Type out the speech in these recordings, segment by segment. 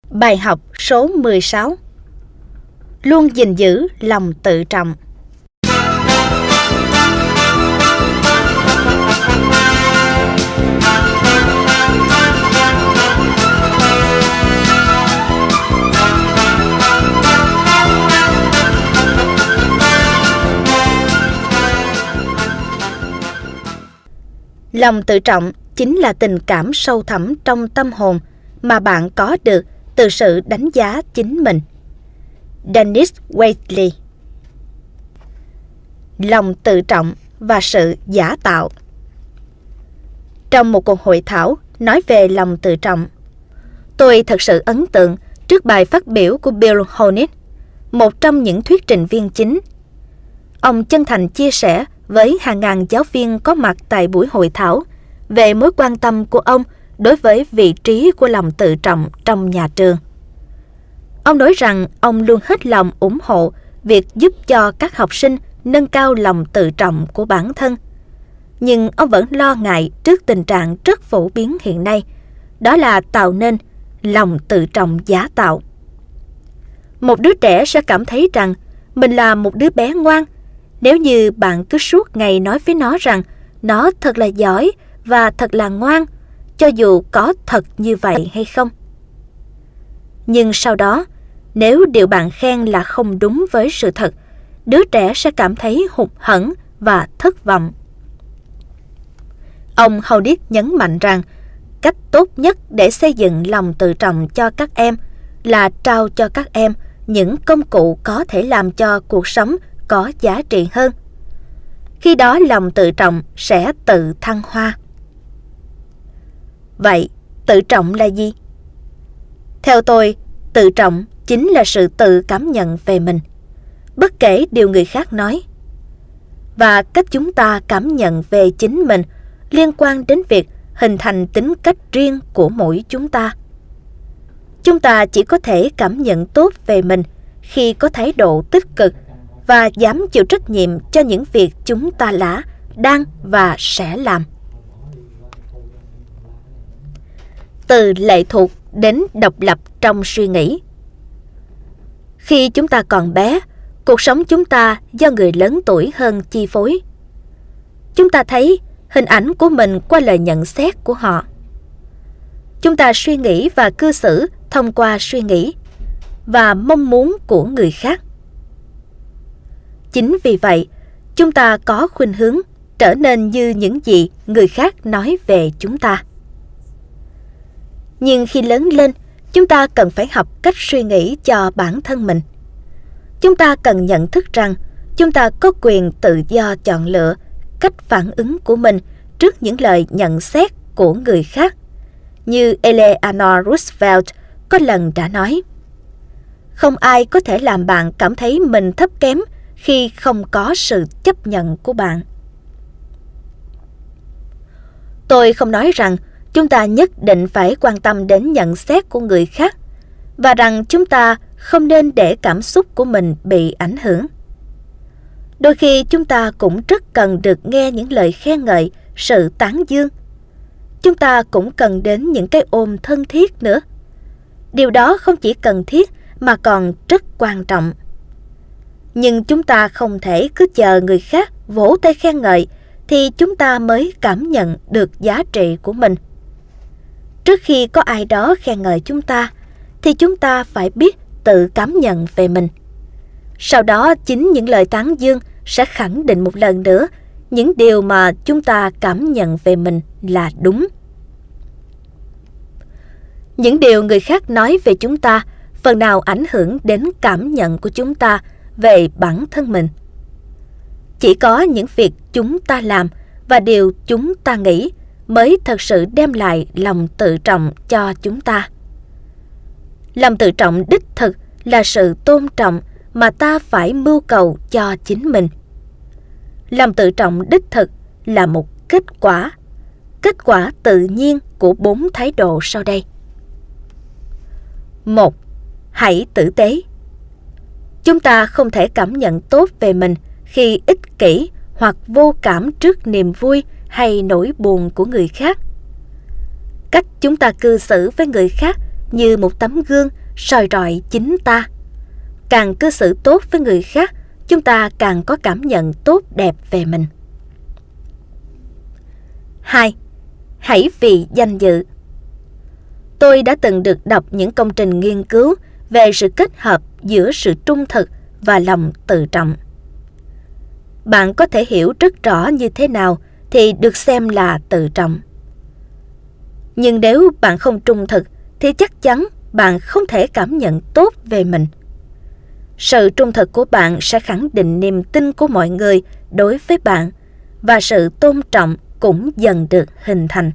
Bài học số 16. Luôn gìn giữ lòng tự trọng. Lòng tự trọng chính là tình cảm sâu thẳm trong tâm hồn mà bạn có được từ sự đánh giá chính mình. Dennis Waitley. Lòng tự trọng và sự giả tạo. Trong một cuộc hội thảo nói về lòng tự trọng, tôi thật sự ấn tượng trước bài phát biểu của Bill Honneth, một trong những thuyết trình viên chính. Ông chân thành chia sẻ với hàng ngàn giáo viên có mặt tại buổi hội thảo về mối quan tâm của ông đối với vị trí của lòng tự trọng trong nhà trường. Ông nói rằng ông luôn hết lòng ủng hộ việc giúp cho các học sinh nâng cao lòng tự trọng của bản thân. Nhưng ông vẫn lo ngại trước tình trạng rất phổ biến hiện nay, đó là tạo nên lòng tự trọng giả tạo. Một đứa trẻ sẽ cảm thấy rằng mình là một đứa bé ngoan nếu như bạn cứ suốt ngày nói với nó rằng nó thật là giỏi và thật là ngoan, cho dù có thật như vậy hay không. Nhưng sau đó, nếu điều bạn khen là không đúng với sự thật, đứa trẻ sẽ cảm thấy hụt hẫng và thất vọng. Ông Honneth nhấn mạnh rằng cách tốt nhất để xây dựng lòng tự trọng cho các em là trao cho các em những công cụ có thể làm cho cuộc sống có giá trị hơn. Khi đó lòng tự trọng sẽ tự thăng hoa. Vậy, tự trọng là gì? Theo tôi, tự trọng chính là sự tự cảm nhận về mình, bất kể điều người khác nói. Và cách chúng ta cảm nhận về chính mình liên quan đến việc hình thành tính cách riêng của mỗi chúng ta. Chúng ta chỉ có thể cảm nhận tốt về mình khi có thái độ tích cực và dám chịu trách nhiệm cho những việc chúng ta đã, đang và sẽ làm. Từ lệ thuộc đến độc lập trong suy nghĩ. Khi chúng ta còn bé, cuộc sống chúng ta do người lớn tuổi hơn chi phối. Chúng ta thấy hình ảnh của mình qua lời nhận xét của họ. Chúng ta suy nghĩ và cư xử thông qua suy nghĩ và mong muốn của người khác. Chính vì vậy, chúng ta có khuynh hướng trở nên như những gì người khác nói về chúng ta. Nhưng khi lớn lên, chúng ta cần phải học cách suy nghĩ cho bản thân mình. Chúng ta cần nhận thức rằng chúng ta có quyền tự do chọn lựa cách phản ứng của mình trước những lời nhận xét của người khác. Như Eleanor Roosevelt có lần đã nói, không ai có thể làm bạn cảm thấy mình thấp kém khi không có sự chấp nhận của bạn. Tôi không nói rằng chúng ta nhất định phải quan tâm đến nhận xét của người khác và rằng chúng ta không nên để cảm xúc của mình bị ảnh hưởng. Đôi khi chúng ta cũng rất cần được nghe những lời khen ngợi, sự tán dương. Chúng ta cũng cần đến những cái ôm thân thiết nữa. Điều đó không chỉ cần thiết mà còn rất quan trọng. Nhưng chúng ta không thể cứ chờ người khác vỗ tay khen ngợi thì chúng ta mới cảm nhận được giá trị của mình. Trước khi có ai đó khen ngợi chúng ta thì chúng ta phải biết tự cảm nhận về mình. Sau đó chính những lời tán dương sẽ khẳng định một lần nữa những điều mà chúng ta cảm nhận về mình là đúng. Những điều người khác nói về chúng ta phần nào ảnh hưởng đến cảm nhận của chúng ta về bản thân mình. Chỉ có những việc chúng ta làm và điều chúng ta nghĩ mới thật sự đem lại lòng tự trọng cho chúng ta. Lòng tự trọng đích thực là sự tôn trọng mà ta phải mưu cầu cho chính mình. Lòng tự trọng đích thực là một kết quả tự nhiên của 4 thái độ sau đây. 1. Hãy tử tế. Chúng ta không thể cảm nhận tốt về mình khi ích kỷ hoặc vô cảm trước niềm vui hay nỗi buồn của người khác. Cách chúng ta cư xử với người khác như một tấm gương soi rọi chính ta. Càng cư xử tốt với người khác, chúng ta càng có cảm nhận tốt đẹp về mình. 2. Hãy vì danh dự. Tôi đã từng được đọc những công trình nghiên cứu về sự kết hợp giữa sự trung thực và lòng tự trọng. Bạn có thể hiểu rất rõ như thế nào thì được xem là tự trọng. Nhưng nếu bạn không trung thực thì chắc chắn bạn không thể cảm nhận tốt về mình. Sự trung thực của bạn sẽ khẳng định niềm tin của mọi người đối với bạn, và sự tôn trọng cũng dần được hình thành.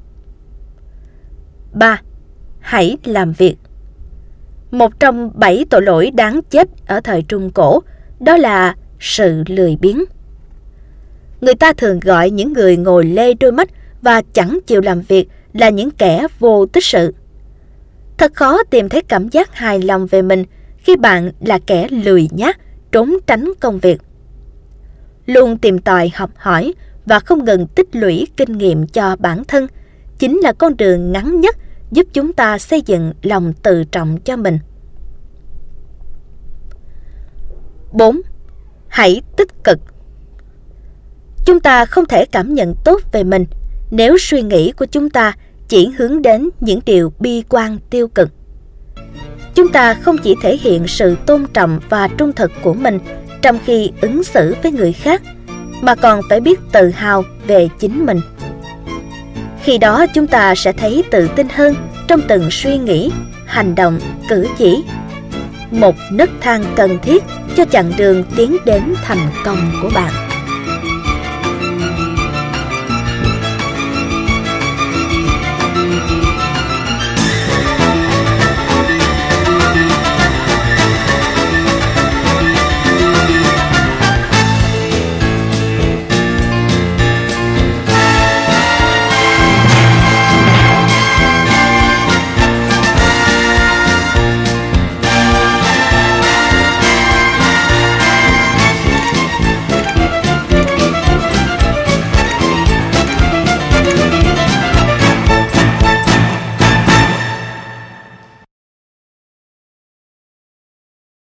3. Hãy làm việc. Một trong 7 tội lỗi đáng chết ở thời Trung Cổ đó là sự lười biếng. Người ta thường gọi những người ngồi lê đôi mắt và chẳng chịu làm việc là những kẻ vô tích sự. Thật khó tìm thấy cảm giác hài lòng về mình khi bạn là kẻ lười nhác, trốn tránh công việc. Luôn tìm tòi học hỏi và không ngừng tích lũy kinh nghiệm cho bản thân chính là con đường ngắn nhất giúp chúng ta xây dựng lòng tự trọng cho mình. 4. Hãy tích cực. Chúng ta không thể cảm nhận tốt về mình nếu suy nghĩ của chúng ta chỉ hướng đến những điều bi quan tiêu cực. Chúng ta không chỉ thể hiện sự tôn trọng và trung thực của mình trong khi ứng xử với người khác, mà còn phải biết tự hào về chính mình. Khi đó chúng ta sẽ thấy tự tin hơn trong từng suy nghĩ, hành động, cử chỉ. Một nấc thang cần thiết cho chặng đường tiến đến thành công của bạn.